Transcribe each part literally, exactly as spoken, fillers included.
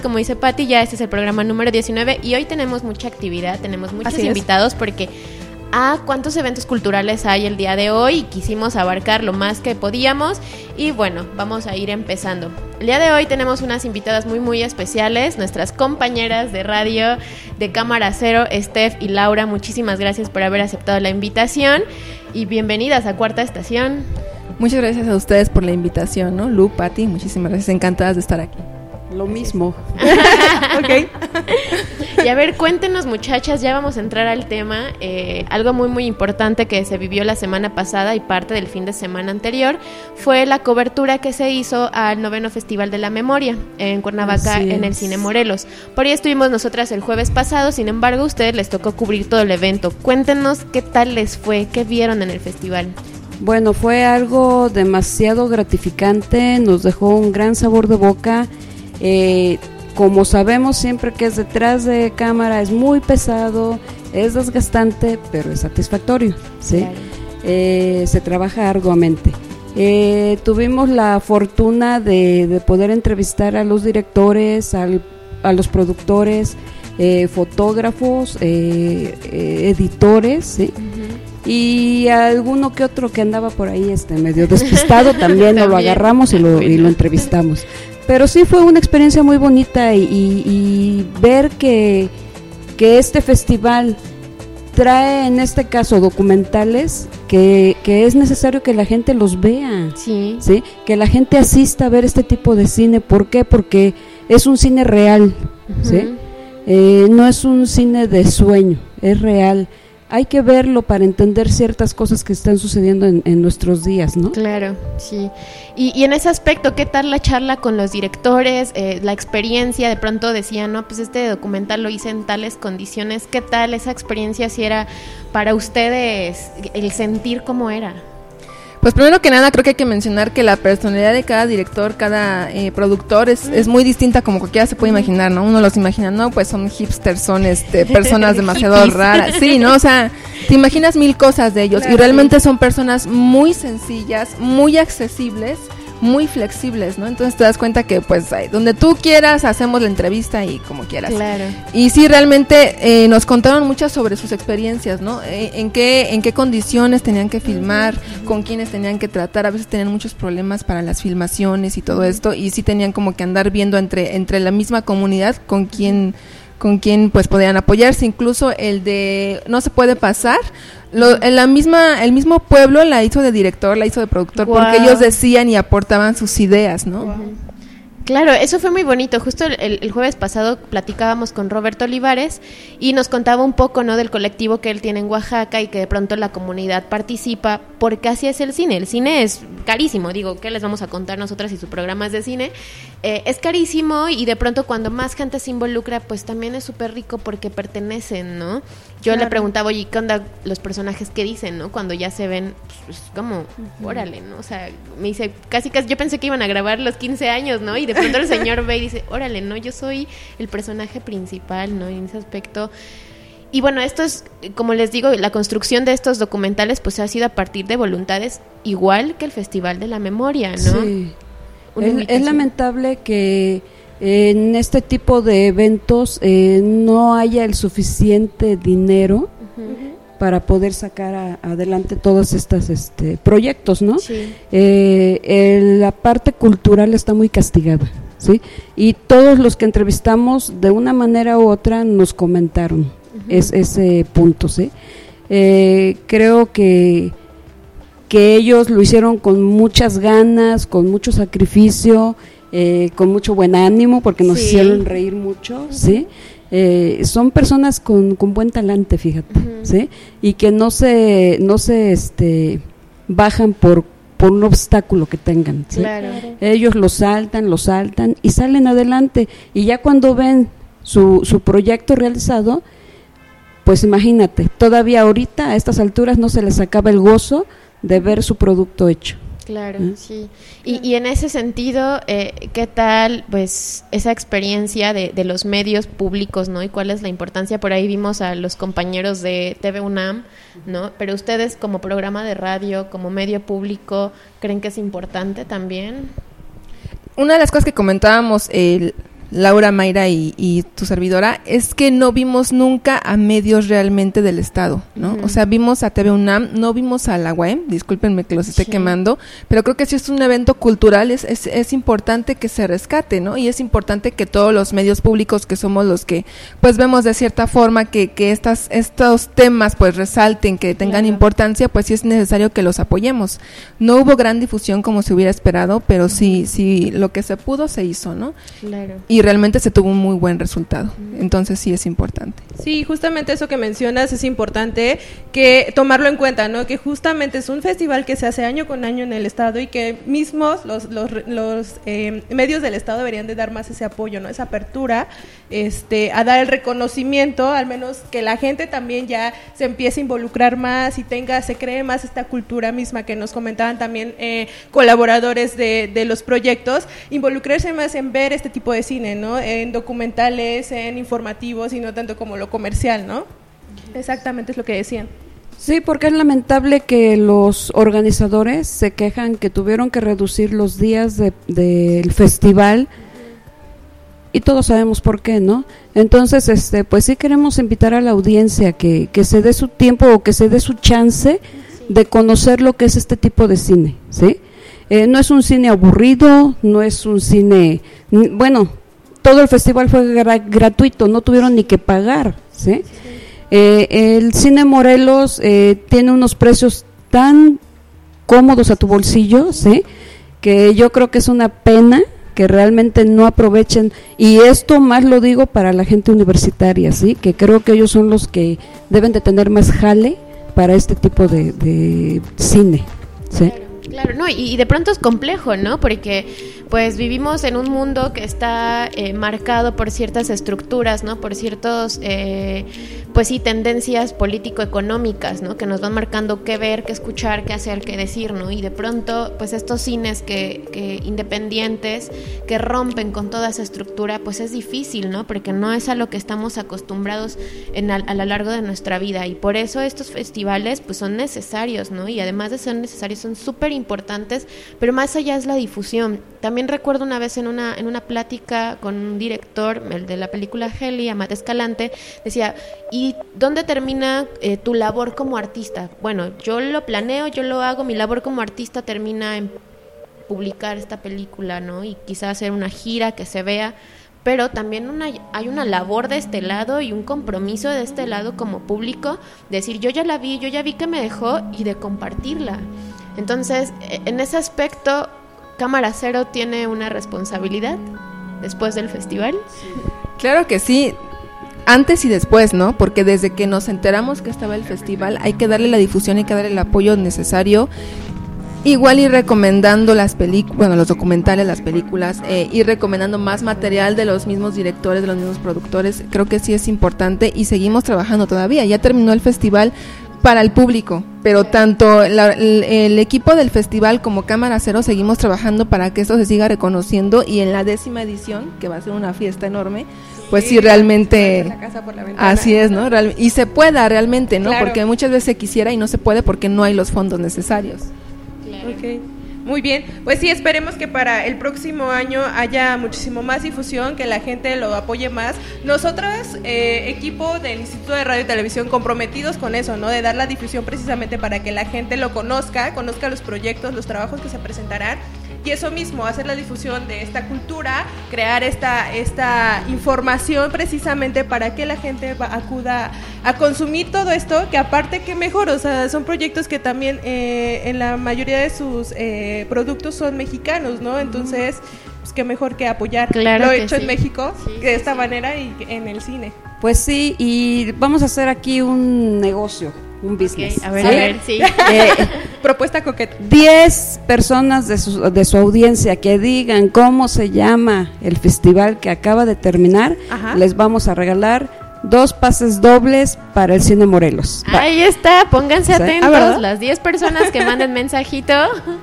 Como dice Pati, ya este es el programa número diecinueve y hoy tenemos mucha actividad, tenemos muchos Así invitados es. porque ah, cuántos eventos culturales hay el día de hoy y quisimos abarcar lo más que podíamos y bueno, vamos a ir empezando. El día de hoy tenemos unas invitadas muy muy especiales, nuestras compañeras de radio de Cámara Cero, Steph y Laura, muchísimas gracias por haber aceptado la invitación y bienvenidas a Cuarta Estación. Muchas gracias a ustedes por la invitación, ¿no? Lu, Pati, muchísimas gracias, encantadas de estar aquí. Lo mismo. Ok. Y a ver, cuéntenos muchachas, ya vamos a entrar al tema. Eh, algo muy muy importante que se vivió la semana pasada y parte del fin de semana anterior fue la cobertura que se hizo al noveno Festival de la Memoria en Cuernavaca, en el Cine Morelos. Por ahí estuvimos nosotras el jueves pasado, sin embargo a ustedes les tocó cubrir todo el evento. Cuéntenos qué tal les fue, qué vieron en el festival. Bueno, fue algo demasiado gratificante, nos dejó un gran sabor de boca. Eh, como sabemos siempre que es detrás de cámara es muy pesado, es desgastante, pero es satisfactorio, ¿sí? Claro. Eh, se trabaja arduamente. Eh, tuvimos la fortuna de, de poder entrevistar a los directores, al, a los productores, eh, fotógrafos, eh, eh, editores, ¿sí? Uh-huh. Y a alguno que otro que andaba por ahí este medio despistado también, también. Lo agarramos y lo, y lo entrevistamos. Pero sí fue una experiencia muy bonita y, y, y ver que, que este festival trae en este caso documentales que, que es necesario que la gente los vea, sí. ¿sí? Que la gente asista a ver este tipo de cine. ¿Por qué? Porque es un cine real, uh-huh. ¿sí? Eh, no es un cine de sueño, es real. Hay que verlo para entender ciertas cosas que están sucediendo en, en nuestros días, ¿no? Claro, sí. Y, y en ese aspecto, ¿qué tal la charla con los directores? Eh, la experiencia, de pronto decían, no, pues este documental lo hice en tales condiciones. ¿Qué tal esa experiencia si era para ustedes el sentir cómo era? Pues primero que nada creo que hay que mencionar que la personalidad de cada director, cada eh, productor es, mm. es muy distinta como cualquiera se puede imaginar, ¿no? Uno los imagina, no, pues son hipsters, son este personas demasiado raras, sí, ¿no? O sea, te imaginas mil cosas de ellos, claro, y realmente sí. Son personas muy sencillas, muy accesibles, muy flexibles, ¿no? Entonces te das cuenta que pues donde tú quieras hacemos la entrevista y como quieras. Claro. Y sí, realmente eh, nos contaron muchas sobre sus experiencias, ¿no? Eh, en qué en qué condiciones tenían que filmar, uh-huh. con quiénes tenían que tratar, a veces tenían muchos problemas para las filmaciones y todo uh-huh. esto, y sí tenían como que andar viendo entre entre la misma comunidad con quién con quién pues podían apoyarse, incluso el de no se puede pasar, lo, en la misma el mismo pueblo la hizo de director, la hizo de productor, wow. porque ellos decían y aportaban sus ideas, ¿no? Wow. Claro, eso fue muy bonito. Justo el, el jueves pasado platicábamos con Roberto Olivares y nos contaba un poco, ¿no?, del colectivo que él tiene en Oaxaca y que de pronto la comunidad participa porque así es el cine. El cine es carísimo, digo, ¿qué les vamos a contar nosotras y su programa es de cine? Eh, es carísimo y de pronto cuando más gente se involucra, pues también es súper rico porque pertenecen, ¿no? Yo claro. le preguntaba, oye, ¿qué onda los personajes que dicen, no? Cuando ya se ven, pues como, uh-huh. órale, ¿no? O sea, me dice, casi casi, yo pensé que iban a grabar los quince años, ¿no? Y de pronto el señor ve y dice, órale, ¿no? Yo soy el personaje principal, ¿no? Y en ese aspecto. Y bueno, esto es, como les digo, la construcción de estos documentales, pues ha sido a partir de voluntades, igual que el Festival de la Memoria, ¿no? Sí. Es, es lamentable que en este tipo de eventos eh, no haya el suficiente dinero uh-huh. para poder sacar a, adelante todos estos este, proyectos, ¿no? Sí. Eh, eh, la parte cultural está muy castigada, ¿sí? Y todos los que entrevistamos de una manera u otra nos comentaron uh-huh. es, ese punto, ¿sí? Eh, creo que que ellos lo hicieron con muchas ganas, con mucho sacrificio, eh, con mucho buen ánimo, porque nos sí. hicieron reír mucho, uh-huh. ¿sí? Eh, son personas con, con buen talante, fíjate, uh-huh. ¿sí? Y que no se, no se este, bajan por, por un obstáculo que tengan, ¿sí? Claro. Ellos lo saltan, lo saltan y salen adelante, y ya cuando ven su, su proyecto realizado, pues imagínate, todavía ahorita a estas alturas no se les acaba el gozo de ver su producto hecho. Claro, ¿eh? Sí. Y, y en ese sentido, eh, ¿qué tal pues esa experiencia de, de los medios públicos, ¿no? Y cuál es la importancia. Por ahí vimos a los compañeros de T V UNAM, ¿no? Pero ustedes como programa de radio, como medio público, ¿creen que es importante también? Una de las cosas que comentábamos el, Laura, Mayra y, y tu servidora, es que no vimos nunca a medios realmente del Estado, ¿no? Uh-huh. O sea, vimos a T V UNAM, no vimos a la U A M, discúlpenme que los esté sí. quemando, pero creo que si es un evento cultural es, es, es importante que se rescate, ¿no? Y es importante que todos los medios públicos, que somos los que pues vemos de cierta forma que, que estas, estos temas pues resalten, que tengan claro. importancia, pues sí es necesario que los apoyemos. No hubo gran difusión como se hubiera esperado, pero sí, sí, lo que se pudo se hizo, ¿no? Claro. Y realmente se tuvo un muy buen resultado, entonces sí es importante. Sí, justamente eso que mencionas es importante que tomarlo en cuenta, ¿no? Que justamente es un festival que se hace año con año en el Estado y que mismos los, los, los eh, medios del Estado deberían de dar más ese apoyo, ¿no? Esa apertura, este, a dar el reconocimiento, al menos que la gente también ya se empiece a involucrar más y tenga, se cree más esta cultura misma que nos comentaban también eh, colaboradores de, de los proyectos, involucrarse más en ver este tipo de cine, ¿no? En documentales, en informativos y no tanto como lo comercial, ¿no? Exactamente es lo que decían. Sí, porque es lamentable que los organizadores se quejan que tuvieron que reducir los días de, del festival y todos sabemos por qué, ¿no? Entonces, este, pues sí queremos invitar a la audiencia que, que se dé su tiempo o que se dé su chance de conocer lo que es este tipo de cine, ¿sí? Eh, no es un cine aburrido, no es un cine, bueno, todo el festival fue gra- gratuito, no tuvieron ni que pagar, ¿sí? Eh, el Cine Morelos eh, tiene unos precios tan cómodos a tu bolsillo, ¿sí? Que yo creo que es una pena que realmente no aprovechen, y esto más lo digo para la gente universitaria, ¿sí? Que creo que ellos son los que deben de tener más jale para este tipo de, de cine, ¿sí? Claro, no, y, y de pronto es complejo, ¿no? Porque pues vivimos en un mundo que está eh, marcado por ciertas estructuras, ¿no? Por ciertos, eh, pues sí, tendencias político-económicas, ¿no? Que nos van marcando qué ver, qué escuchar, qué hacer, qué decir, ¿no? Y de pronto, pues estos cines que, que independientes, que rompen con toda esa estructura, pues es difícil, ¿no? Porque no es a lo que estamos acostumbrados en a, a lo largo de nuestra vida, y por eso estos festivales, pues son necesarios, ¿no? Y además de ser necesarios, son súper importantes, pero más allá es la difusión. También recuerdo una vez en una en una plática con un director, el de la película Heli, Amat Escalante, decía, ¿y dónde termina eh, tu labor como artista? Bueno, yo lo planeo, yo lo hago, mi labor como artista termina en publicar esta película, ¿no? Y quizás hacer una gira que se vea, pero también una, hay una labor de este lado y un compromiso de este lado como público, de decir, yo ya la vi, yo ya vi que me dejó, y de compartirla. Entonces, en ese aspecto, Cámara Cero tiene una responsabilidad después del festival. Claro que sí, antes y después, ¿no? Porque desde que nos enteramos que estaba el festival, hay que darle la difusión, hay que darle el apoyo necesario. Igual ir recomendando las películas, bueno, los documentales, las películas, eh, ir recomendando más material de los mismos directores, de los mismos productores. Creo que sí es importante y seguimos trabajando todavía. Ya terminó el festival para el público, pero tanto la, el, el equipo del festival como Cámara Cero seguimos trabajando para que esto se siga reconociendo, y en la décima edición, que va a ser una fiesta enorme, pues sí, sí realmente la casa por la ventana. Así es, ¿no? Real, y se pueda realmente, ¿no? Claro. Porque muchas veces se quisiera y no se puede porque no hay los fondos necesarios. Claro. Okay. Muy bien, pues sí, esperemos que para el próximo año haya muchísimo más difusión, que la gente lo apoye más. Nosotros, eh, equipo del Instituto de Radio y Televisión, comprometidos con eso, ¿no? De dar la difusión precisamente para que la gente lo conozca, conozca los proyectos, los trabajos que se presentarán. Y eso mismo, hacer la difusión de esta cultura, crear esta esta información precisamente para que la gente va, acuda a consumir todo esto, que aparte que mejor, o sea, son proyectos que también eh, en la mayoría de sus eh, productos son mexicanos, ¿no? Entonces, pues qué mejor que apoyar claro lo que hecho sí. en México sí, de sí, esta sí. manera y en el cine. Pues sí, y vamos a hacer aquí un negocio, un business. Okay, a ver, ¿sí? a ver, sí. Eh, Propuesta coqueta. diez personas de su, de su audiencia que digan cómo se llama el festival que acaba de terminar, Ajá. les vamos a regalar dos pases dobles para el Cine Morelos. Ahí está, pónganse ¿Sí? atentos, ¿Ah, las diez personas que manden mensajito.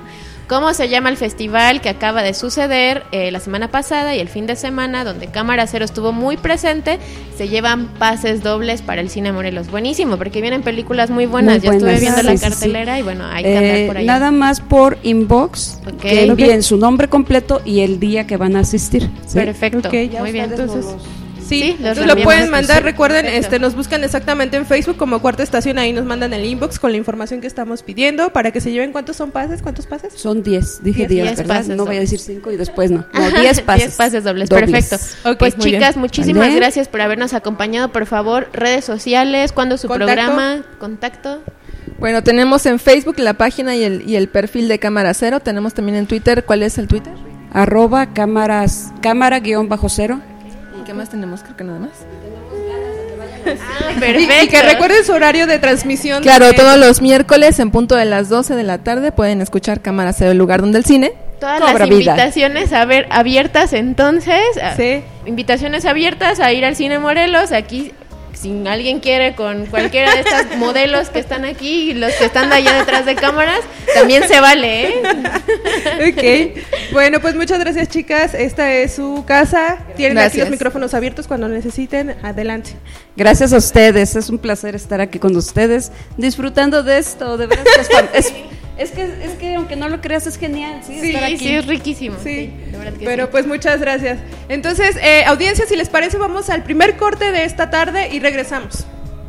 cómo se llama el festival que acaba de suceder eh, la semana pasada y el fin de semana, donde Cámara Cero estuvo muy presente. Se llevan pases dobles para el Cine Morelos. Buenísimo, porque vienen películas muy buenas. Muy buenas. Yo estuve viendo sí, la sí, cartelera sí. y bueno, hay que eh, hablar por allá. Nada más por inbox, okay. que envíen okay. su nombre completo y el día que van a asistir. ¿Sí? Perfecto, okay, muy bien. Entonces... Sí, sí entonces lo pueden mandar, sí, recuerden, perfecto. este nos buscan exactamente en Facebook como Cuarta Estación, ahí nos mandan el inbox con la información que estamos pidiendo para que se lleven. ¿Cuántos son pases? ¿Cuántos pases? Son diez, dije diez, ¿verdad? Pases no voy a decir cinco y después no. No, diez pases. diez pases dobles, dobles. Perfecto. Okay, pues chicas, bien. muchísimas ¿Vale? gracias por habernos acompañado. Por favor, redes sociales, ¿cuándo su ¿Contacto? programa? Contacto. Bueno, tenemos en Facebook la página y el, y el perfil de Cámara Cero. Tenemos también en Twitter. ¿Cuál es el Twitter? Arroba cámaras, cámara guión bajo cero. ¿Y qué más tenemos? Creo que nada más. Ah, perfecto. Y, y que recuerden su horario de transmisión. Claro, de... todos los miércoles en punto de las doce de la tarde pueden escuchar Cámara Cero, el lugar donde el cine Todas las invitaciones a ver abiertas entonces. Sí. Invitaciones abiertas a ir al Cine Morelos. Aquí, si alguien quiere, con cualquiera de estos modelos que están aquí y los que están allá detrás de cámaras, también se vale, ¿eh? Ok. Bueno, pues muchas gracias, chicas. Esta es su casa. Tienen gracias. aquí los micrófonos abiertos cuando necesiten. Adelante. Gracias a ustedes. Es un placer estar aquí con ustedes, disfrutando de esto. De verdad es, es, es que es que aunque no lo creas es genial, sí, sí estar aquí. Sí, es riquísimo. Sí. sí de verdad que Pero sí. pues muchas gracias. Entonces, eh, audiencia, si les parece, vamos al primer corte de esta tarde y regresamos.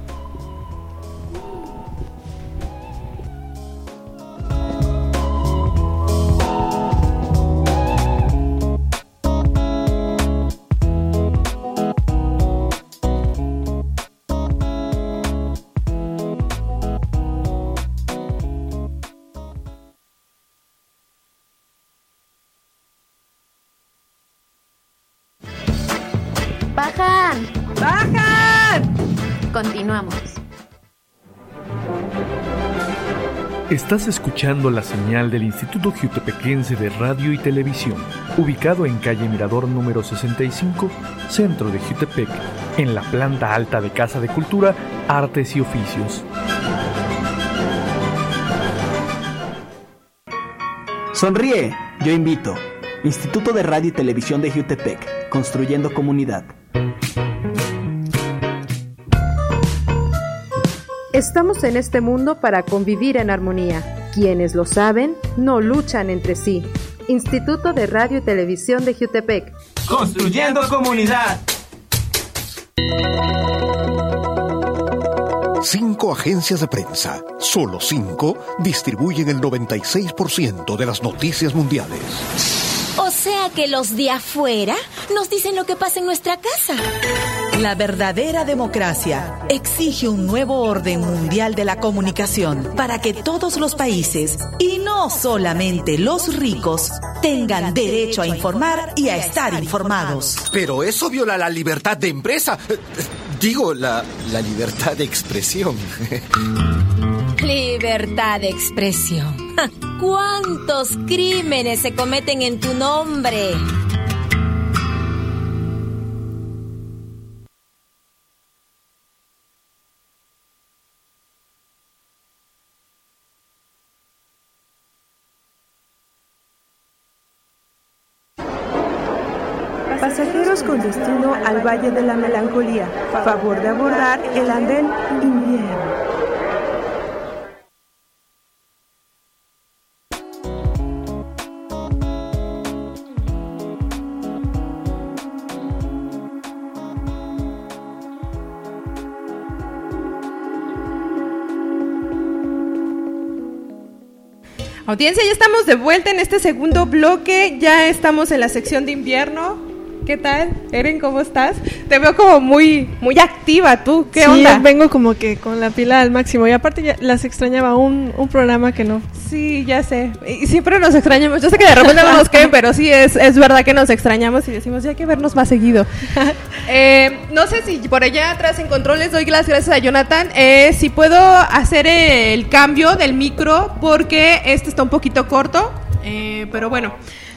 ¡Bajan! ¡Bajan! Continuamos. Estás escuchando la señal del Instituto Jiutepequense de Radio y Televisión, ubicado en calle Mirador número sesenta y cinco, centro de Jiutepec, en la planta alta de Casa de Cultura, Artes y Oficios. Sonríe, yo invito. Instituto de Radio y Televisión de Jiutepec, construyendo comunidad. Estamos en este mundo para convivir en armonía. Quienes lo saben, no luchan entre sí. Instituto de Radio y Televisión de Jiutepec. Construyendo comunidad. Cinco agencias de prensa, solo cinco, distribuyen el noventa y seis por ciento de las noticias mundiales. O sea que los de afuera nos dicen lo que pasa en nuestra casa. La verdadera democracia exige un nuevo orden mundial de la comunicación para que todos los países, y no solamente los ricos, tengan derecho a informar y a estar informados. Pero eso viola la libertad de empresa. Digo, la, la libertad de expresión. Libertad de expresión. ¿Cuántos crímenes se cometen en tu nombre? Pasajeros con destino al Valle de la Melancolía, favor de abordar el andén Invierno. Audiencia, ya estamos de vuelta en este segundo bloque, ya estamos en la sección de invierno. ¿Qué tal? Eren, ¿cómo estás? Te veo como muy muy activa, ¿tú? ¿Qué sí, onda? Sí, vengo como que con la pila al máximo y aparte ya las extrañaba, un, un programa que no. Sí, ya sé, y siempre nos extrañamos, yo sé que de repente no nos queden, pero sí, es, es verdad que nos extrañamos y decimos, ya hay que vernos más seguido. eh, no sé si por allá atrás en controles doy las gracias a Jonathan, eh, si puedo hacer el cambio del micro porque este está un poquito corto, eh, pero bueno.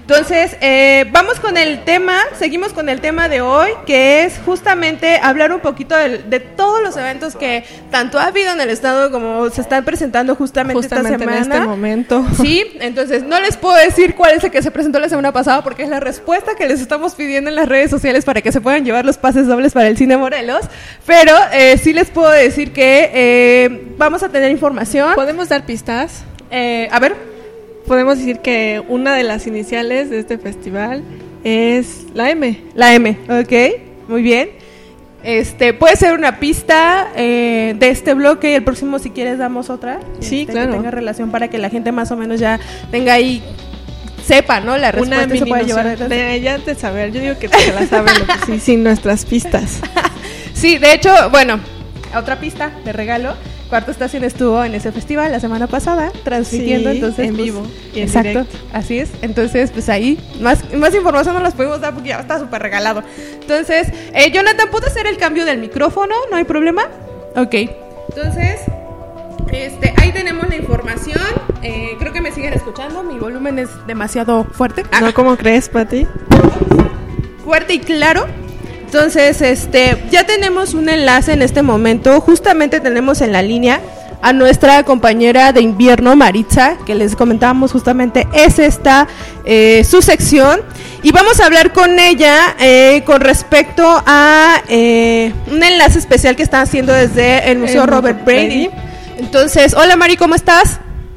Entonces, eh, vamos con el tema, seguimos con el tema de hoy, que es justamente hablar un poquito de, de todos los eventos que tanto ha habido en el estado como se están presentando justamente, justamente esta semana. en este momento. Sí, entonces no les puedo decir cuál es el que se presentó la semana pasada porque es la respuesta que les estamos pidiendo en las redes sociales para que se puedan llevar los pases dobles para el Cine Morelos, pero eh, sí les puedo decir que eh, vamos a tener información. ¿Podemos dar pistas? Eh, a ver. Podemos decir que una de las iniciales de este festival es la M. La M, ok, muy bien. Este, puede ser una pista eh, de este bloque y el próximo, si quieres, damos otra. Sí, este, claro. Que tenga relación para que la gente más o menos ya tenga ahí, sepa, ¿no? La respuesta una se puede llevar. De, ya de saber, yo digo que se la saben sí, sin nuestras pistas. Sí, de hecho, bueno, otra pista de regalo. Cuarta Estación estuvo en ese festival la semana pasada transmitiendo, sí, entonces en pues, vivo y en exacto, directo. Así es. Entonces, pues ahí más más información no las podemos dar porque ya está súper regalado. Entonces, eh, Jonathan, ¿puedo hacer el cambio del micrófono? ¿No hay problema? Ok. Entonces, este, ahí tenemos la información. Eh, creo que me siguen escuchando. Mi volumen es demasiado fuerte. ¿No? ¿Cómo crees, Pati? Fuerte y claro. Entonces, este, ya tenemos un enlace en este momento. Justamente tenemos en la línea a nuestra compañera de invierno, Maritza, que les comentábamos justamente, es esta eh, su sección. Y vamos a hablar con ella eh, con respecto a eh, un enlace especial que están haciendo desde el Museo el Robert Brady. Brady. Entonces, hola Mari, ¿cómo estás?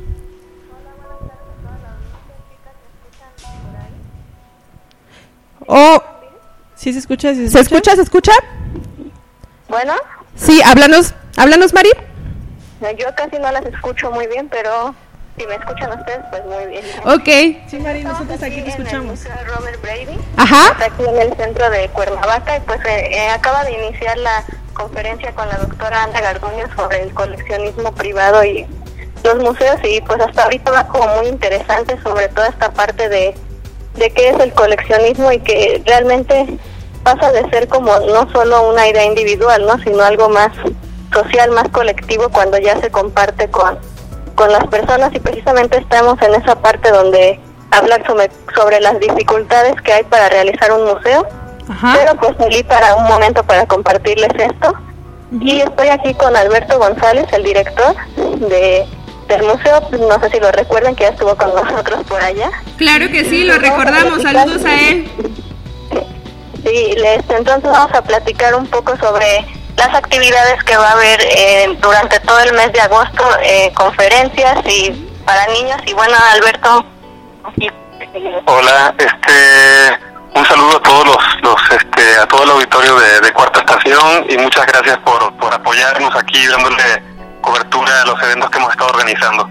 Oh, ¿sí se escucha? ¿Sí se, escucha? ¿Se escucha? ¿Se escucha? Bueno. Sí, háblanos, háblanos, Mari. Yo casi no las escucho muy bien, pero si me escuchan ustedes, pues muy bien. Ok. Sí, Mari, nosotros aquí te escuchamos. En el Robert Brady. Ajá. Está aquí en el centro de Cuernavaca y pues eh, eh, acaba de iniciar la conferencia con la doctora Ana Garduño sobre el coleccionismo privado y los museos, y pues hasta ahorita va como muy interesante sobre toda esta parte de, de qué es el coleccionismo y que realmente pasa de ser como no solo una idea individual, ¿no? Sino algo más social, más colectivo cuando ya se comparte con, con las personas, y precisamente estamos en esa parte donde hablar sobre, sobre las dificultades que hay para realizar un museo. Ajá. Pero pues salí para un momento para compartirles esto. Uh-huh. Y estoy aquí con Alberto González, el director de del museo, no sé si lo recuerdan, que ya estuvo con nosotros por allá. Claro que sí, lo recordamos, saludos a él. Sí, les, entonces vamos a platicar un poco sobre las actividades que va a haber eh, durante todo el mes de agosto, eh, conferencias y para niños. Y bueno, Alberto. Hola, este, un saludo a todos los, los este, a todo el auditorio de, de Cuarta Estación, y muchas gracias por, por apoyarnos aquí dándole cobertura a los eventos que hemos estado organizando.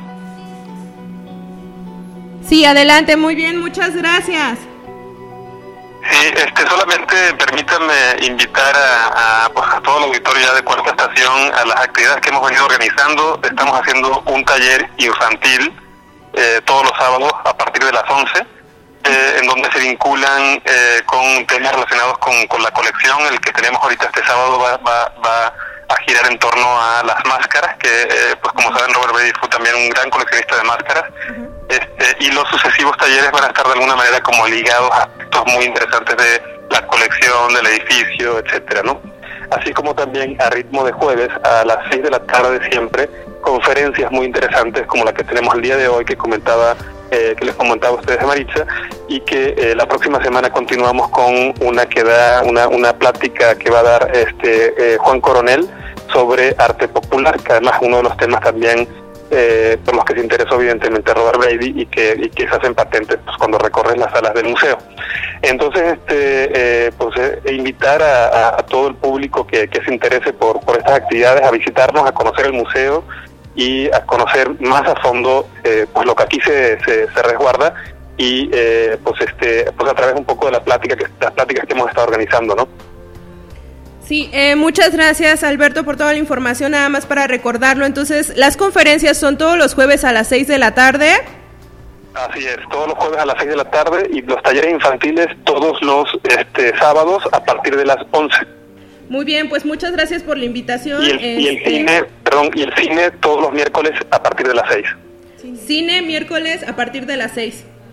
Sí, adelante, muy bien, muchas gracias. Sí, este, solamente permítanme invitar a, a, pues a todo el auditorio ya de Cuarta Estación a las actividades que hemos venido organizando. Estamos haciendo un taller infantil eh, todos los sábados a partir de las once, eh, en donde se vinculan eh, con temas relacionados con, con la colección. El que tenemos ahorita este sábado va, va, va a girar en torno a las máscaras, que eh, pues como saben, Robert Brady fue también un gran coleccionista de máscaras. Uh-huh. Este, y los sucesivos talleres van a estar de alguna manera como ligados a aspectos muy interesantes de la colección, del edificio, etcétera, ¿no? Así como también a ritmo de jueves a las seis de la tarde siempre conferencias muy interesantes como la que tenemos el día de hoy, que comentaba eh, que les comentaba a ustedes de Maritza, y que eh, la próxima semana continuamos con una que da una una plática que va a dar este eh, Juan Coronel sobre arte popular, que además es uno de los temas también Eh, por los que se interesó evidentemente Robert Brady y que, y que se hacen patentes pues, cuando recorres las salas del museo. Entonces, este, eh, pues eh, invitar a, a, a todo el público que, que se interese por, por estas actividades a visitarnos, a conocer el museo y a conocer más a fondo eh, pues lo que aquí se, se, se resguarda, y eh, pues este pues a través un poco de la plática que las pláticas que hemos estado organizando, ¿no? Sí, eh, muchas gracias Alberto por toda la información. Nada más para recordarlo, entonces las conferencias son todos los jueves a las seis de la tarde. Así es, todos los jueves a las seis de la tarde, y los talleres infantiles todos los este, sábados a partir de las once. Muy bien, pues muchas gracias por la invitación. Y el, este... y el cine, perdón, y el cine todos los miércoles a partir de las seis. Cine miércoles a partir de las seis.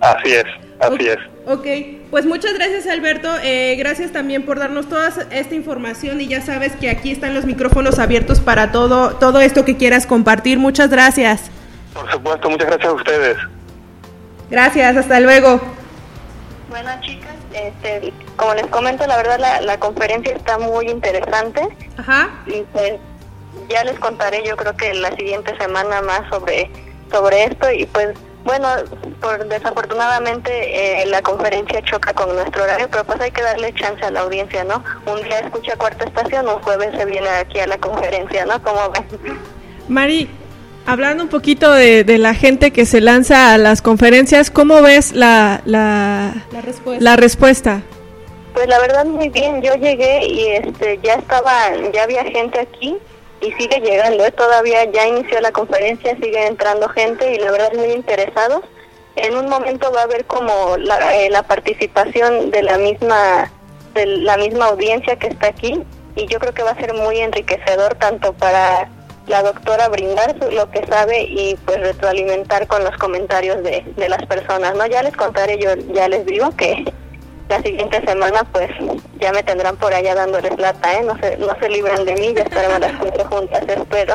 Así es, así okay. es. Ok, pues muchas gracias Alberto, eh, gracias también por darnos toda esta información y ya sabes que aquí están los micrófonos abiertos para todo, todo esto que quieras compartir, muchas gracias. Por supuesto, muchas gracias a ustedes. Gracias, hasta luego. Bueno chicas, este, como les comento, la verdad la, la conferencia está muy interesante. Ajá. Y pues ya les contaré yo creo que la siguiente semana más sobre, sobre esto y pues bueno, por desafortunadamente eh, la conferencia choca con nuestro horario, pero pues hay que darle chance a la audiencia, ¿no? Un día escucha Cuarta Estación, un jueves se viene aquí a la conferencia, ¿no? ¿Cómo ven? Mari, hablando un poquito de, de la gente que se lanza a las conferencias, ¿cómo ves la, la, la, respuesta. la respuesta? Pues la verdad muy bien, yo llegué y este ya estaba, ya había gente aquí. Y sigue llegando, ¿eh? Todavía ya inició la conferencia, sigue entrando gente y la verdad muy interesados. En un momento va a haber como la, eh, la participación de la misma de la misma audiencia que está aquí y yo creo que va a ser muy enriquecedor tanto para la doctora brindar su, lo que sabe y pues retroalimentar con los comentarios de, de las personas, ¿no? Ya les contaré, yo ya les digo que la siguiente semana pues ya me tendrán por allá dándoles lata, ¿eh? No se, no se libran de mí, ya estaremos las cuatro juntas, espero.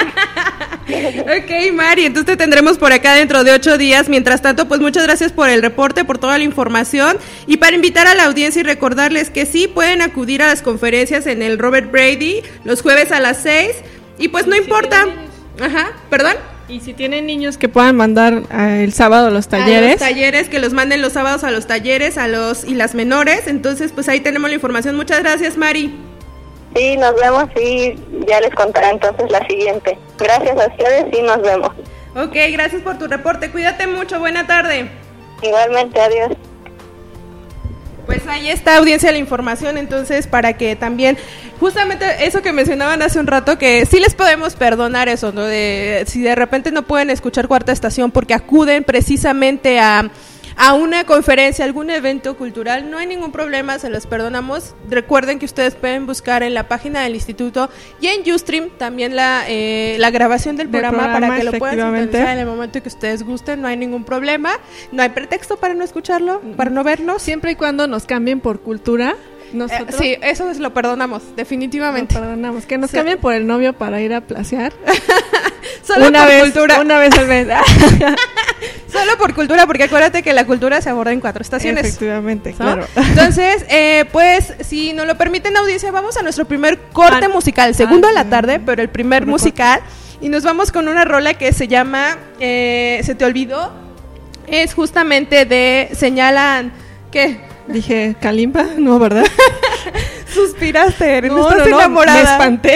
Ok, Mari, entonces te tendremos por acá dentro de ocho días. Mientras tanto, pues muchas gracias por el reporte, por toda la información y para invitar a la audiencia y recordarles que sí pueden acudir a las conferencias en el Robert Brady los jueves a las seis y pues no importa. Ajá, ¿perdón? Y si tienen niños que puedan mandar uh, el sábado a los talleres. A los talleres, que los manden los sábados a los talleres, a los y las menores. Entonces, pues ahí tenemos la información. Muchas gracias, Mari. Sí, nos vemos y ya les contaré entonces la siguiente. Gracias a ustedes y nos vemos. Ok, gracias por tu reporte. Cuídate mucho. Buena tarde. Igualmente, adiós. Pues ahí está, audiencia, la información, entonces, para que también, justamente eso que mencionaban hace un rato, que sí les podemos perdonar eso, ¿no? De, si de repente no pueden escuchar Cuarta Estación porque acuden precisamente a, a una conferencia, algún evento cultural, no hay ningún problema, se los perdonamos. Recuerden que ustedes pueden buscar en la página del instituto y en Ustream también la eh, la grabación del programa, programa para que lo puedan sintonizar en el momento que ustedes gusten, no hay ningún problema, no hay pretexto para no escucharlo, para no verlo. Siempre y cuando nos cambien por cultura. Nosotros, eh, sí, eso es, lo perdonamos, definitivamente. Lo perdonamos, que nos sí. cambien por el novio para ir a placear. Solo una por vez, cultura. Una vez al mes. Solo por cultura, porque acuérdate que la cultura se aborda en cuatro estaciones. Efectivamente, ¿no? claro. Entonces, eh, pues, si nos lo permiten, audiencia, vamos a nuestro primer corte ah, musical, segundo ah, a la tarde, pero el primer musical. Y nos vamos con una rola que se llama eh, ¿Se te olvidó? Es justamente de Señalan... ¿Qué? Dije, ¿Kalimba? No, ¿verdad? Suspiraste, no, estás no, enamorada. Me espanté.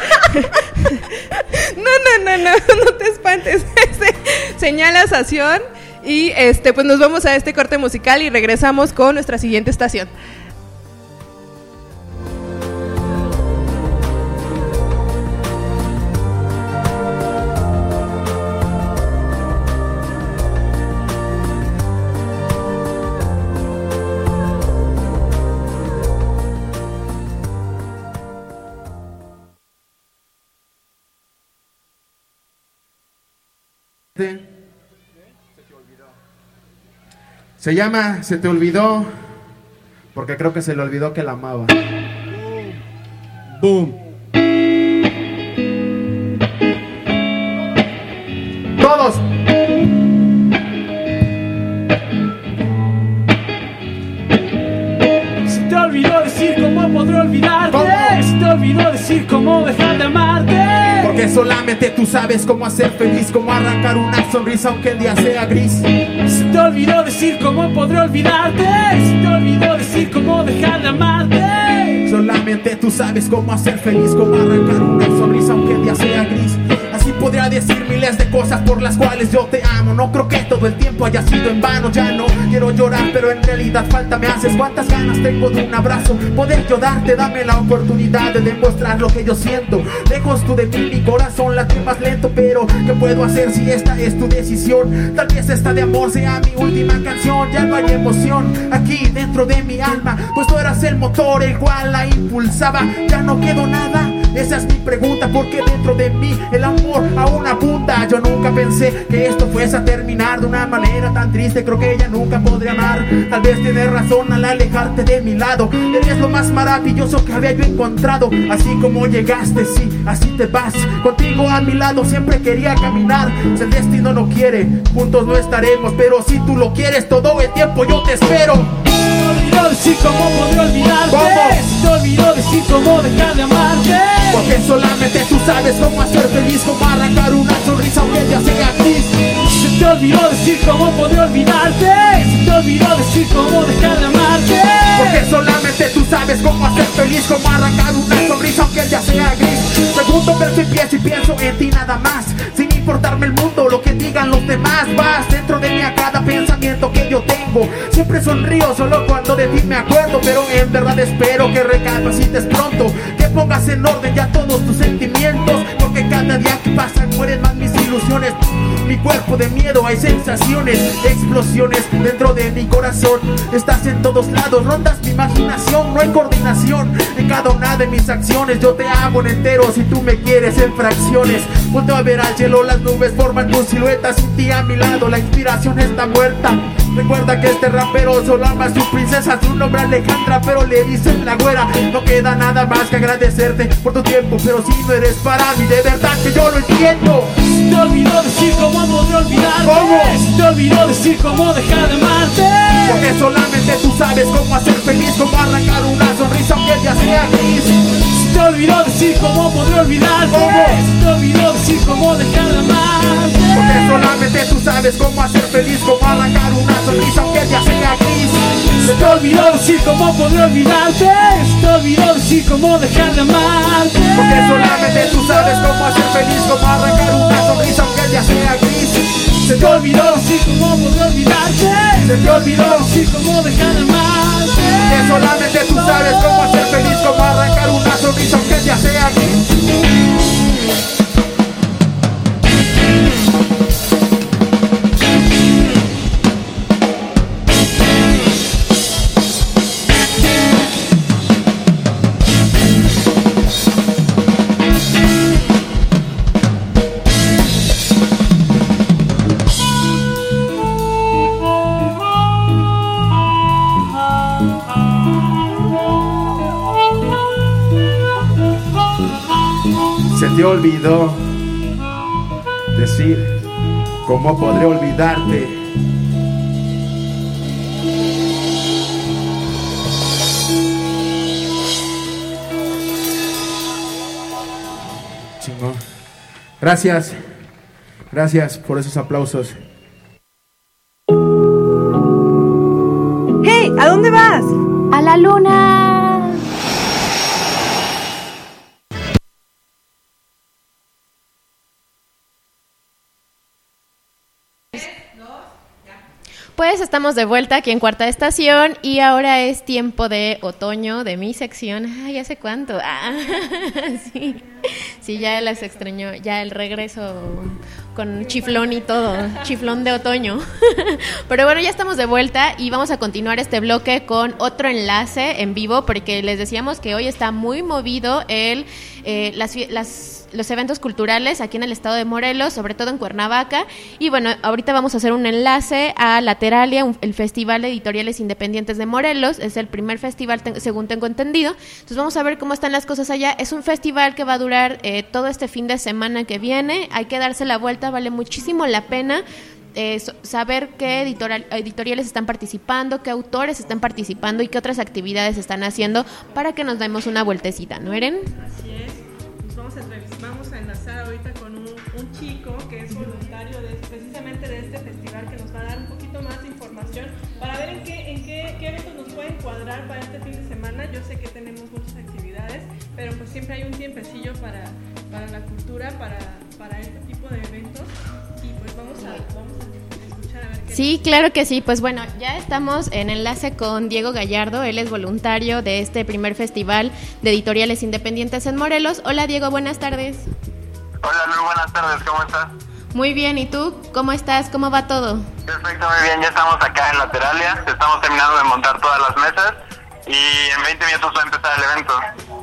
no, no, no, no, no te espantes. Señalación. Y este, pues nos vamos a este corte musical y regresamos con nuestra siguiente estación. Se llama Se te olvidó porque creo que se le olvidó que la amaba. Boom. Todos. Se te olvidó decir cómo podré olvidarte. ¿Cómo? Se te olvidó decir cómo dejar de amarte. Porque solamente tú sabes cómo hacer feliz, cómo arrancar una sonrisa aunque el día sea gris. Se te olvidó decir cómo podré olvidarte. Se te olvidó decir cómo dejar de amarte. Solamente tú sabes cómo hacer feliz, cómo arrancar una sonrisa aunque el día sea gris. Así podría decir miles de cosas por las cuales yo te amo. No creo que todo el tiempo haya sido en vano. Ya no quiero llorar, pero en realidad falta me haces. Cuántas ganas tengo de un abrazo, poder yo darte. Dame la oportunidad de demostrar lo que yo siento. Lejos tú de mí, mi corazón late más lento. Pero ¿qué puedo hacer si esta es tu decisión? Tal vez esta de amor sea mi última canción. Ya no hay emoción aquí dentro de mi alma, pues tú eras el motor el cual la impulsaba. Ya no quedó nada Esa es mi pregunta, porque dentro de mí el amor aún abunda. Yo nunca pensé que esto fuese a terminar de una manera tan triste. Creo que ella nunca podría amar. Tal vez tienes razón al alejarte de mi lado. Eres lo más maravilloso que había yo encontrado. Así como llegaste, sí, así te vas. Contigo a mi lado siempre quería caminar. Si el destino no quiere, juntos no estaremos. Pero si tú lo quieres, todo el tiempo yo te espero. Se te olvidó decir cómo podré olvidarte. ¿Cómo? Se te olvidó decir cómo dejar de amarte. Porque solamente tú sabes cómo hacer feliz, cómo arrancar una sonrisa aunque ya sea gris. Se te olvidó decir cómo podré olvidarte. Se te olvidó decir cómo dejar de amarte. Porque solamente tú sabes cómo hacer feliz, cómo arrancar una sonrisa aunque ya sea gris. Segundo verso empiezo y pienso en ti nada más, sin importarme el mundo, lo que digan los demás. Vas dentro de mí a cada pensamiento que yo tengo. Siempre sonrío solo cuando de ti me acuerdo, pero en verdad espero que recapacites pronto, que pongas en orden ya todos tus sentimientos. Porque cada día que pasa mueren más mis ilusiones. Mi cuerpo de miedo, hay sensaciones, explosiones dentro de mi corazón. Estás en todos lados, rondas mi imaginación. No hay coordinación en cada una de mis acciones. Yo te amo en entero si tú me quieres en fracciones. Vuelto a ver al cielo, las nubes forman tu silueta. Sin ti a mi lado, la inspiración está muerta. Recuerda que este rapero solo ama a su princesa, su nombre Alejandra, pero le dicen la güera. No queda nada más que agradecerte por tu tiempo, pero si no eres para mí, de verdad que yo lo entiendo. Se te olvidó decir cómo podré olvidarte. ¿Cómo? Se te olvidó decir cómo dejar de amarte. Porque solamente tú sabes cómo hacer feliz, cómo arrancar una sonrisa aunque ya sea gris. Se te olvidó decir cómo podré olvidarte. ¿Cómo? Se te olvidó decir cómo dejar de amarte. Porque solamente tú sabes cómo hacer feliz, cómo arrancar una sonrisa aunque ya sea gris. Se te olvidó decir cómo podré olvidarte. Se te olvidó decir cómo dejar de amarte. Porque solamente tú sabes cómo hacer feliz, cómo arrancar una sonrisa aunque ya sea gris. Se te olvidó decir cómo podré olvidarte. Se te olvidó decir cómo dejar de amarte. Porque solamente tú sabes cómo hacer feliz, cómo arrancar una sonrisa aunque ya sea gris. Se te olvidó decir cómo podré olvidarte. Chingón. Gracias. Gracias por esos aplausos. ¡Hey! ¿A dónde vas? ¡A la luna! Pues estamos de vuelta aquí en Cuarta Estación y ahora es tiempo de otoño de mi sección. Ay, ¿hace cuánto? Ah, sí, sí, ya las extrañó, ya el regreso con chiflón y todo, chiflón de otoño. Pero bueno, ya estamos de vuelta y vamos a continuar este bloque con otro enlace en vivo porque les decíamos que hoy está muy movido el, eh, las, las los eventos culturales aquí en el estado de Morelos, sobre todo en Cuernavaca. Y bueno, ahorita vamos a hacer un enlace a Lateralia, un, el Festival de Editoriales Independientes de Morelos. Es el primer festival, te, según tengo entendido. Entonces vamos a ver cómo están las cosas allá. Es un festival que va a durar eh, todo este fin de semana que viene. Hay que darse la vuelta, vale muchísimo la pena. Eh, saber qué editorial, editoriales están participando, qué autores están participando y qué otras actividades están haciendo para que nos demos una vueltecita, ¿no, Eren? Así es. Vamos a, vamos a enlazar ahorita con un, un chico que es voluntario de, precisamente de este festival, que nos va a dar un poquito más de información para ver en qué, en qué, qué eventos nos pueden cuadrar para este fin de semana. Yo sé que tenemos muchas actividades, pero pues siempre hay un tiempecillo para, para la cultura, para, para este tipo de eventos, y pues vamos a, vamos a escuchar a ver qué. Sí, claro que sí. Pues bueno, ya estamos en enlace con Diego Gallardo. Él es voluntario de este primer festival de editoriales independientes en Morelos. Hola Diego, buenas tardes. Hola, muy buenas tardes, ¿cómo estás? Muy bien, ¿y tú? ¿Cómo estás? ¿Cómo va todo? Perfecto, muy bien, ya estamos acá en Lateralia, estamos terminando de montar todas las mesas y en veinte minutos va a empezar el evento.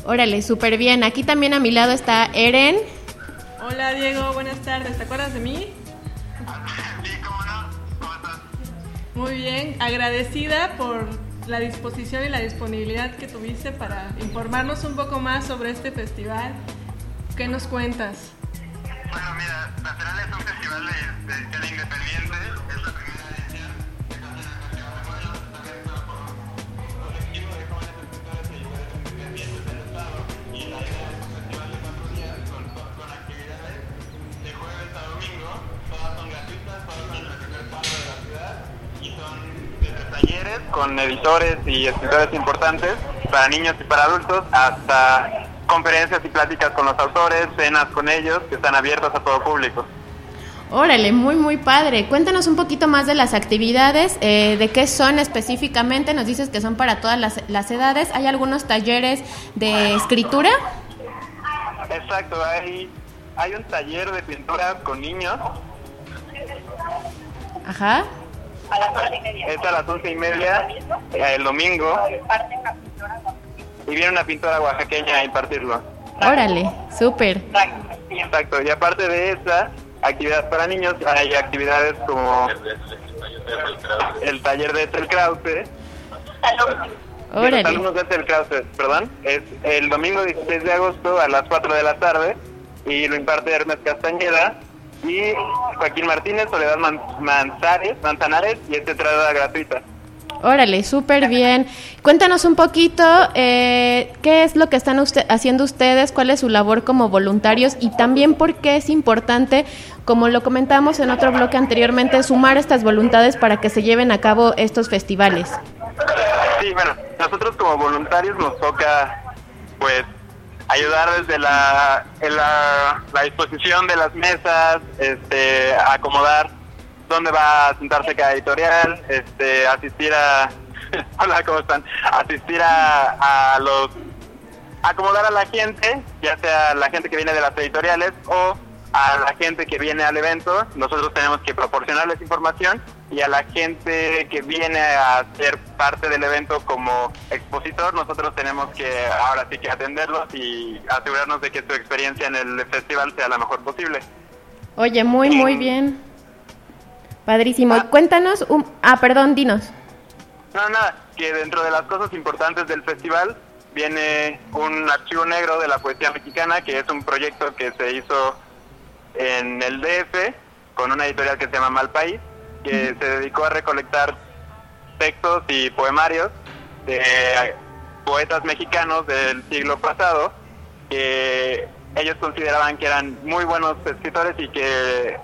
Órale, súper bien. Aquí también a mi lado está Eren. Hola Diego, buenas tardes. ¿Te acuerdas de mí? Sí, cómo no. ¿Cómo estás? Muy bien, agradecida por la disposición y la disponibilidad que tuviste para informarnos un poco más sobre este festival. ¿Qué nos cuentas? Bueno, mira, Nacional es un festival de, de escena independiente. Es la primera edición. Se hace en el Festival de Puebla. También está por un colectivo de jóvenes escritores y lugares independientes del Estado. Y la idea es un festival de cuatro días con, con, con actividades de jueves a domingo. Todas son gratuitas, todas son en el primer palo de la ciudad. Y son desde talleres con editores y escritores importantes para niños y para adultos hasta conferencias y pláticas con los autores, cenas con ellos que están abiertas a todo público. Órale, muy muy padre. Cuéntanos un poquito más de las actividades, eh, de qué son específicamente. Nos dices que son para todas las, las edades. ¿Hay algunos talleres de escritura? Exacto, hay, hay un taller de pintura con niños. Ajá. A las once y media. Es a las once y media el domingo. Y viene una pintora oaxaqueña a impartirlo. Órale, súper. Exacto, y aparte de esa actividad para niños, hay actividades como el taller de Ethel Krause. Órale. Los alumnos de Ethel Krause, perdón, es el domingo dieciséis de agosto a las cuatro de la tarde y lo imparte Hermes Castañeda y Joaquín Martínez, Soledad Man- Manzares, Manzanares y es entrada gratuita. Órale, súper bien. Cuéntanos un poquito eh, qué es lo que están usted, haciendo ustedes, cuál es su labor como voluntarios y también por qué es importante, como lo comentamos en otro bloque anteriormente, sumar estas voluntades para que se lleven a cabo estos festivales. Sí, bueno, nosotros como voluntarios nos toca, pues, ayudar desde la, en la, la disposición de las mesas, este, acomodar dónde va a sentarse cada editorial, este, asistir a, hola, ¿cómo están? Asistir a, a los, acomodar a la gente, ya sea la gente que viene de las editoriales o a la gente que viene al evento. Nosotros tenemos que proporcionarles información y a la gente que viene a ser parte del evento como expositor, nosotros tenemos que ahora sí que atenderlos y asegurarnos de que su experiencia en el festival sea la mejor posible. Oye, muy, muy bien. Padrísimo. Ah. Cuéntanos, un... ah, perdón, dinos. No, nada, que dentro de las cosas importantes del festival viene un archivo negro de la poesía mexicana, que es un proyecto que se hizo en el D F con una editorial que se llama Mal País, que uh-huh. se dedicó a recolectar textos y poemarios de poetas mexicanos del siglo pasado, que ellos consideraban que eran muy buenos escritores y que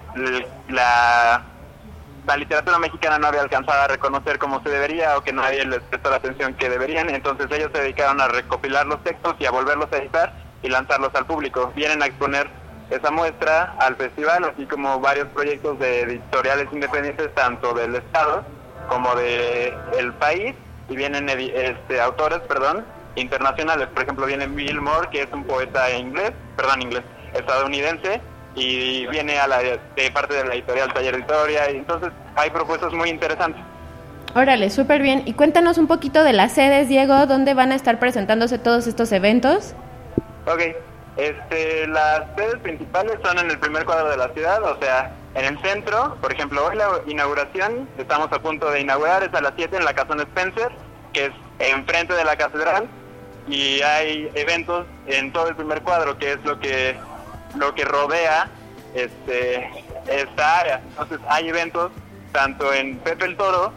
la... la literatura mexicana no había alcanzado a reconocer como se debería o que nadie les prestó la atención que deberían, entonces ellos se dedicaron a recopilar los textos y a volverlos a editar y lanzarlos al público. Vienen a exponer esa muestra al festival, así como varios proyectos de editoriales independientes, tanto del Estado como de el país, y vienen este, autores, perdón, internacionales. Por ejemplo, viene Bill Moore, que es un poeta inglés, perdón, inglés, estadounidense, y viene a la de parte de la editorial Taller Editoria, y entonces hay propuestas muy interesantes. Órale, súper bien. Y cuéntanos un poquito de las sedes, Diego, ¿dónde van a estar presentándose todos estos eventos? Ok, este, las sedes principales son en el primer cuadro de la ciudad, o sea, en el centro. Por ejemplo, hoy la inauguración, estamos a punto de inaugurar, es a las siete en la Casona Spencer, que es enfrente de la catedral, y hay eventos en todo el primer cuadro, que es lo que lo que rodea este esta área. Entonces hay eventos tanto en Pepe el Toro,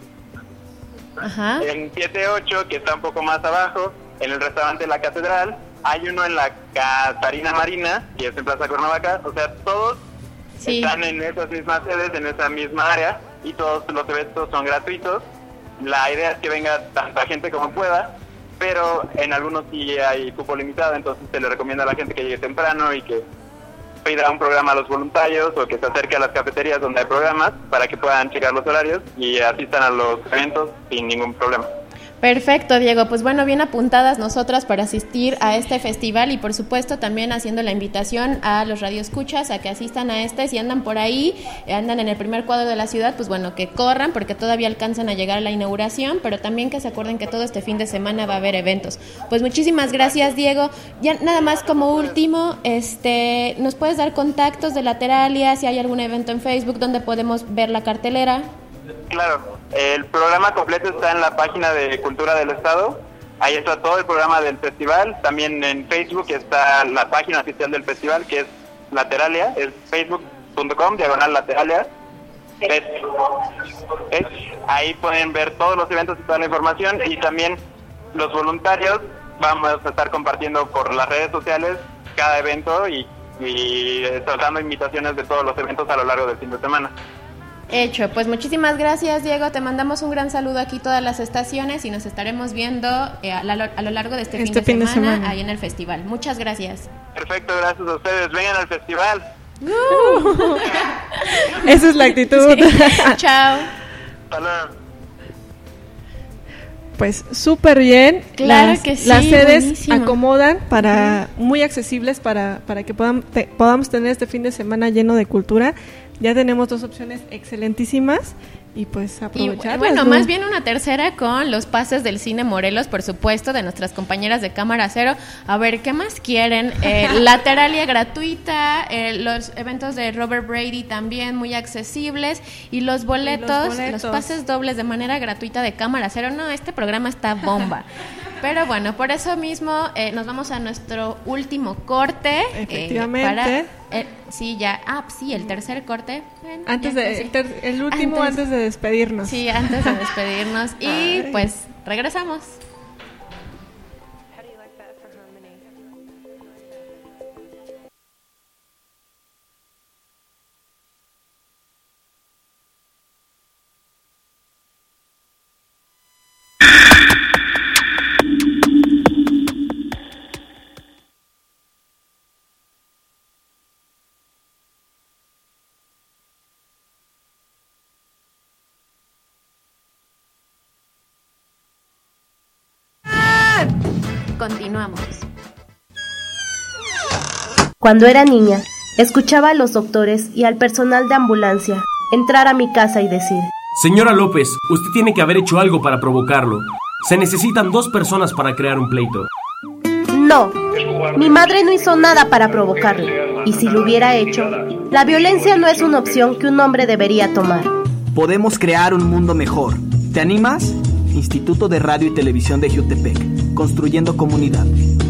Ajá. en siete ocho, que está un poco más abajo, en el restaurante La Catedral, hay uno en la Catarina Marina, que es en Plaza Cuernavaca. O sea, todos sí. están en esas mismas sedes, en esa misma área, y todos los eventos son gratuitos. La idea es que venga tanta gente como pueda, pero en algunos sí hay cupo limitado, entonces se le recomienda a la gente que llegue temprano y que pida un programa a los voluntarios o que se acerque a las cafeterías donde hay programas para que puedan checar los horarios y asistan a los eventos sin ningún problema. Perfecto, Diego. Pues bueno, bien apuntadas nosotras para asistir a este festival y por supuesto también haciendo la invitación a los radioescuchas a que asistan a este. Si andan por ahí, andan en el primer cuadro de la ciudad, pues bueno, que corran porque todavía alcanzan a llegar a la inauguración, pero también que se acuerden que todo este fin de semana va a haber eventos. Pues muchísimas gracias, Diego. Ya nada más como último, este, ¿nos puedes dar contactos de Lateralia? Si hay algún evento en Facebook donde podemos ver la cartelera. Claro, el programa completo está en la página de Cultura del Estado. Ahí está todo el programa del festival. También en Facebook está la página oficial del festival, que es Lateralia, es facebook punto com, diagonal Lateralia. Es, es, ahí pueden ver todos los eventos y toda la información, y también los voluntarios vamos a estar compartiendo por las redes sociales cada evento y, y tratando invitaciones de todos los eventos a lo largo del fin de semana. Hecho, pues muchísimas gracias, Diego. Te mandamos un gran saludo aquí todas las estaciones y nos estaremos viendo eh, a, la, a lo largo de este, este fin, de, fin semana, de semana ahí en el festival. Muchas gracias. Perfecto, gracias a ustedes. Vengan al festival. Uh. Esa es la actitud. Sí. Chao. Hasta luego. Pues súper bien. Claro las, que sí. Las sedes buenísimo. acomodan para uh-huh. muy accesibles para, para que podamos, te, podamos tener este fin de semana lleno de cultura. Ya tenemos dos opciones excelentísimas y pues aprovechar. Y bueno, ¿no? Más bien una tercera con los pases del Cine Morelos, por supuesto, de nuestras compañeras de Cámara Cero. A ver, ¿qué más quieren? Eh, Lateralia gratuita, eh, los eventos de Robert Brady también muy accesibles y los boletos, y los boletos, los pases dobles de manera gratuita de Cámara Cero. No, este programa está bomba. Pero bueno, por eso mismo eh, nos vamos a nuestro último corte. Efectivamente. Eh, para, eh, sí, ya. Ah, sí, el tercer corte. Bueno, antes ya, de, pues, sí. el, ter, el último antes, antes de despedirnos. Sí, antes de despedirnos. Y Ay. pues regresamos. Continuamos. Cuando era niña, escuchaba a los doctores y al personal de ambulancia entrar a mi casa y decir: Señora López, usted tiene que haber hecho algo para provocarlo. Se necesitan dos personas para crear un pleito. No, mi madre no hizo nada para provocarlo. Y si lo hubiera hecho, la violencia no es una opción que un hombre debería tomar. Podemos crear un mundo mejor. ¿Te animas? Instituto de Radio y Televisión de Jutepec, construyendo comunidad.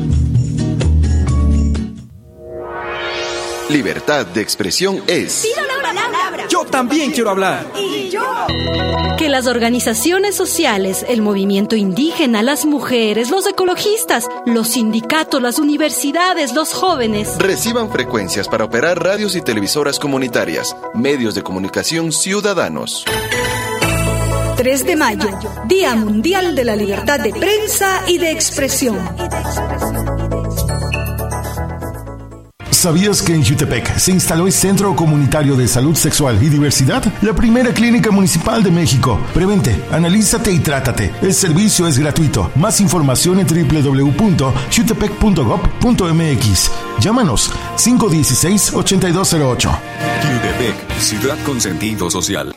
Libertad de expresión es... ¡Pido la palabra! Yo también quiero hablar. ¡Y yo! Que las organizaciones sociales, el movimiento indígena, las mujeres, los ecologistas, los sindicatos, las universidades, los jóvenes... reciban frecuencias para operar radios y televisoras comunitarias, medios de comunicación ciudadanos. tres de mayo, Día Mundial de la Libertad de Prensa y de Expresión. ¿Sabías que en Jutepec se instaló el Centro Comunitario de Salud Sexual y Diversidad? La primera clínica municipal de México. Prevente, analízate y trátate. El servicio es gratuito. Más información en doble u doble u doble u punto jutepec punto gob punto m x. Llámanos cinco uno seis, ocho dos cero ocho. Jutepec, ciudad con sentido social.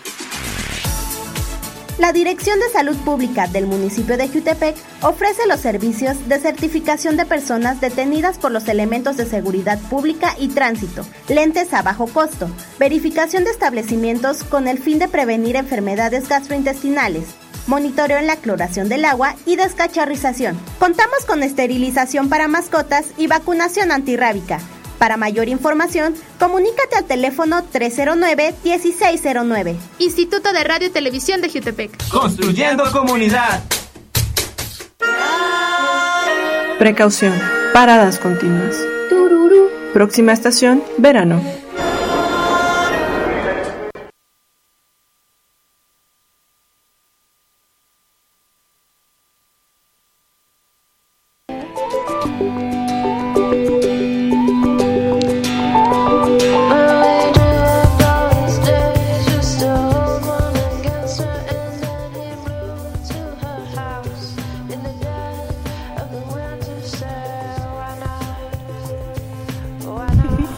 La Dirección de Salud Pública del municipio de Jutepec ofrece los servicios de certificación de personas detenidas por los elementos de seguridad pública y tránsito, lentes a bajo costo, verificación de establecimientos con el fin de prevenir enfermedades gastrointestinales, monitoreo en la cloración del agua y descacharrización. Contamos con esterilización para mascotas y vacunación antirrábica. Para mayor información, comunícate al teléfono tres cero nueve, dieciséis cero nueve. Instituto de Radio y Televisión de Jutepec. Construyendo comunidad. Precaución. Paradas continuas. Próxima estación, verano.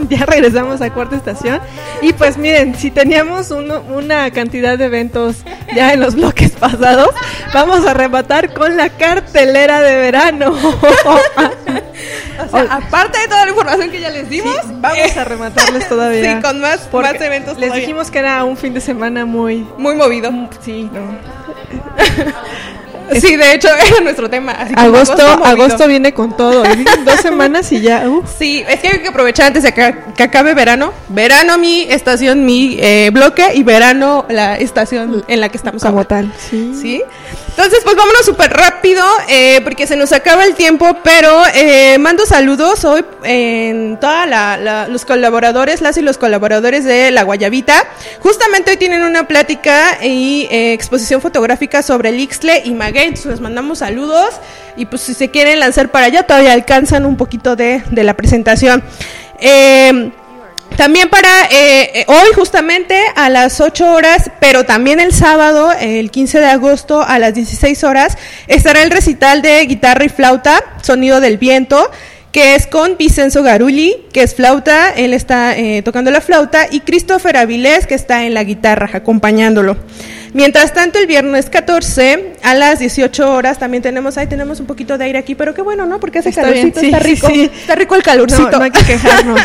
ya regresamos a Cuarta Estación. Y pues miren, si teníamos uno, una cantidad de eventos ya en los bloques pasados, vamos a rematar con la cartelera de verano. O sea, aparte de toda la información que ya les dimos, sí, vamos a rematarles todavía. Sí, con más, más eventos les todavía. dijimos que era un fin de semana muy... Muy movido. Sí, no. Sí, de hecho era nuestro tema. Así agosto, agosto, agosto viene con todo. Dos semanas y ya. Uh. Sí, es que hay que aprovechar antes de que, que acabe verano. Verano mi estación, mi eh, bloque, y verano la estación en la que estamos como ahora. tal. Sí. ¿Sí? Entonces, pues vámonos súper rápido eh, porque se nos acaba el tiempo, pero eh, mando saludos hoy en todos los colaboradores, las y los colaboradores de La Guayabita. Justamente hoy tienen una plática y eh, exposición fotográfica sobre el Ixtle y Maguey. Entonces les mandamos saludos y pues si se quieren lanzar para allá todavía alcanzan un poquito de, de la presentación. Eh, También para eh, hoy justamente a las ocho horas, pero también el sábado, el quince de agosto a las dieciséis horas, estará el recital de guitarra y flauta, Sonido del Viento, que es con Vicenzo Garulli, que es flauta, él está eh, tocando la flauta, y Christopher Avilés, que está en la guitarra, acompañándolo. Mientras tanto, el viernes catorce a las dieciocho horas también tenemos, ahí tenemos un poquito de aire aquí, pero qué bueno, ¿no? Porque hace está calorcito, bien, sí, está rico, sí, sí. está rico el calorcito. No, no hay que quejarnos.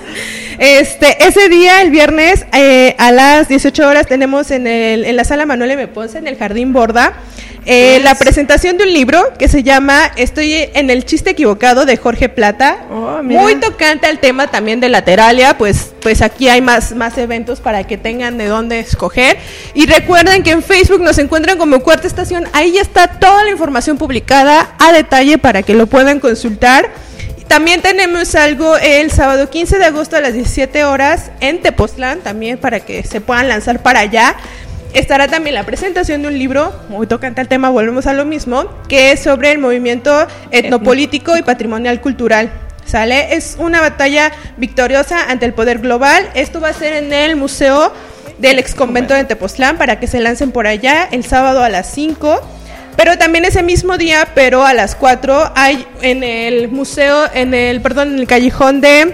Este, ese día, el viernes, eh, a las dieciocho horas tenemos en, el, en la sala Manuel M. Ponce, en el Jardín Borda, eh, yes. la presentación de un libro que se llama Estoy en el chiste equivocado, de Jorge Plata. Oh, muy tocante al tema también de Lateralia, pues, pues aquí hay más, más eventos para que tengan de dónde escoger. Y recuerden que en Facebook nos encuentran como Cuarta Estación, ahí ya está toda la información publicada a detalle para que lo puedan consultar. También tenemos algo el sábado quince de agosto a las diecisiete horas en Tepoztlán, también para que se puedan lanzar para allá. Estará también la presentación de un libro, muy tocante al tema, volvemos a lo mismo, que es sobre el movimiento etnopolítico y patrimonial cultural. ¿Sale? Es una batalla victoriosa ante el poder global. Esto va a ser en el Museo del Exconvento de Tepoztlán, para que se lancen por allá el sábado a las cinco. Pero también ese mismo día, pero a las cuatro, hay en el museo, en el, perdón, en el callejón de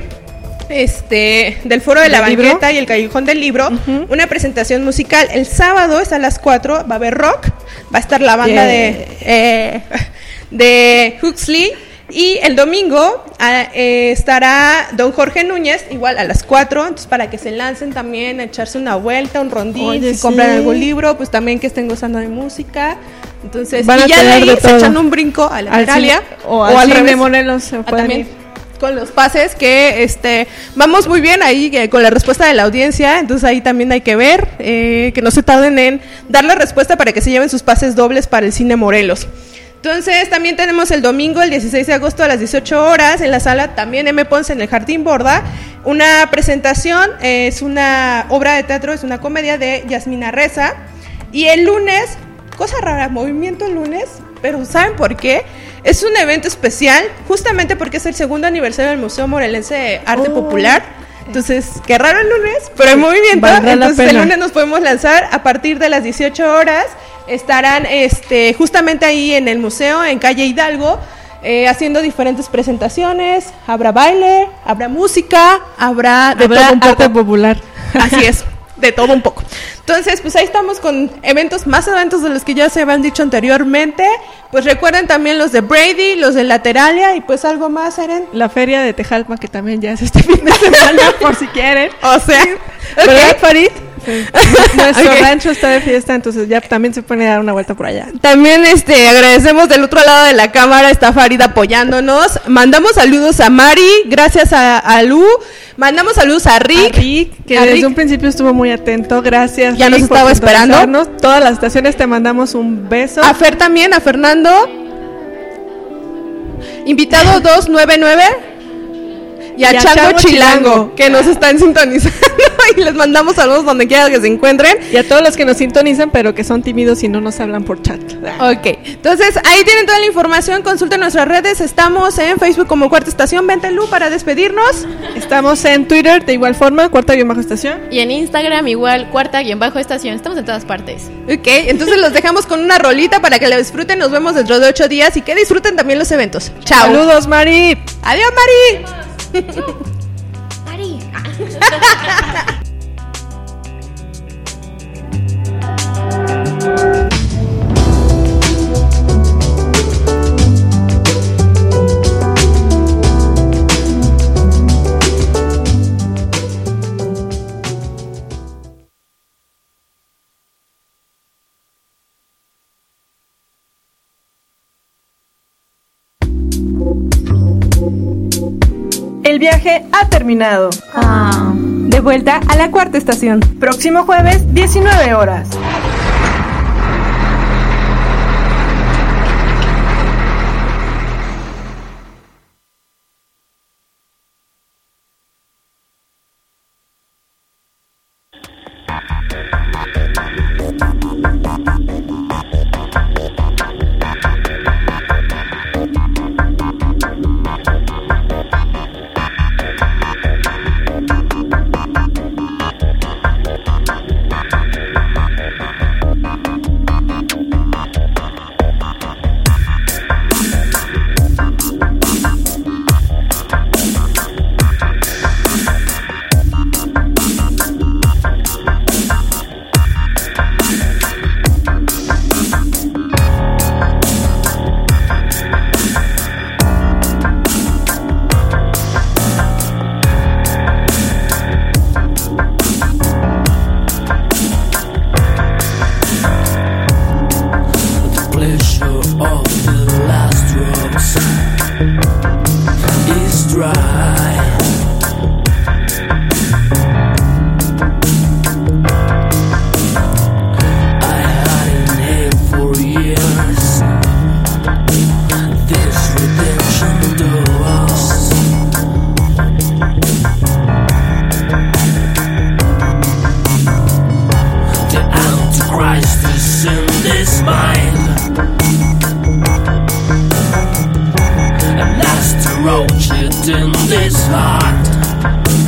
este del Foro de la Banqueta y el Callejón del Libro, uh-huh. una presentación musical. El sábado es a las cuatro, va a haber rock, va a estar la banda yeah. de eh, de Huxley. Y el domingo eh, estará don Jorge Núñez, igual a las cuatro, entonces para que se lancen también a echarse una vuelta, un rondín, Oye, si sí. compran algún libro, pues también que estén gozando de música. Entonces, van y ya de ahí de se echan un brinco a la Lateralia o, o al, al revés de Morelos se pueden también ir. Con los pases que este vamos muy bien ahí eh, con la respuesta de la audiencia, entonces ahí también hay que ver eh, que no se tarden en dar la respuesta para que se lleven sus pases dobles para el Cine Morelos. Entonces también tenemos el domingo, el dieciséis de agosto a las dieciocho horas, en la sala también M. Ponce, en el Jardín Borda, una presentación, eh, es una obra de teatro, es una comedia de Yasmina Reza. Y el lunes, cosa rara, movimiento lunes, pero ¿saben por qué? Es un evento especial, justamente porque es el segundo aniversario del Museo Morelense de Arte oh. Popular. Entonces, qué raro el lunes, pero hay movimiento. Entonces el lunes nos podemos lanzar a partir de las dieciocho horas. Estarán este, justamente ahí en el museo, en calle Hidalgo, eh, haciendo diferentes presentaciones. Habrá baile, habrá música, habrá de habrá todo un poco. Arte popular. Así es, de todo un poco. Entonces, pues ahí estamos con eventos, más eventos de los que ya se habían dicho anteriormente. Pues recuerden también los de Brady, los de Lateralia y pues algo más, Eren. La feria de Tejalpa, que también ya es este fin de semana, por si quieren. O sea, sí. ¿Verdad, okay. Farid? Sí. Nuestro okay. rancho está de fiesta, entonces ya también se pone a dar una vuelta por allá. También este agradecemos del otro lado de la cámara, está Farid apoyándonos. Mandamos saludos a Mari, gracias a, a Lu. Mandamos saludos a Rick, a Rick que a desde Rick. un principio estuvo muy atento. Gracias, ya Rick, nos estaba esperando. Todas las estaciones te mandamos un beso. A Fer también, a Fernando. Invitado doscientos noventa y nueve. Y a, y a Chango, Chango Chilango, Chilango, que nos están sintonizando y les mandamos saludos donde quiera que se encuentren. Y a todos los que nos sintonizan, pero que son tímidos y no nos hablan por chat. Ok, entonces ahí tienen toda la información, consulten nuestras redes, estamos en Facebook como Cuarta Estación, vente Lu para despedirnos. Estamos en Twitter de igual forma, Cuarta-Estación. Y en Instagram igual, Cuarta-Estación, estamos en todas partes. Ok, entonces los dejamos con una rolita para que la disfruten, nos vemos dentro de ocho días y que disfruten también los eventos. Chao. Saludos, Mari. Adiós, Mari. Mari. El viaje ha terminado. Ah. De vuelta a la cuarta estación. Próximo jueves, diecinueve horas. in this heart.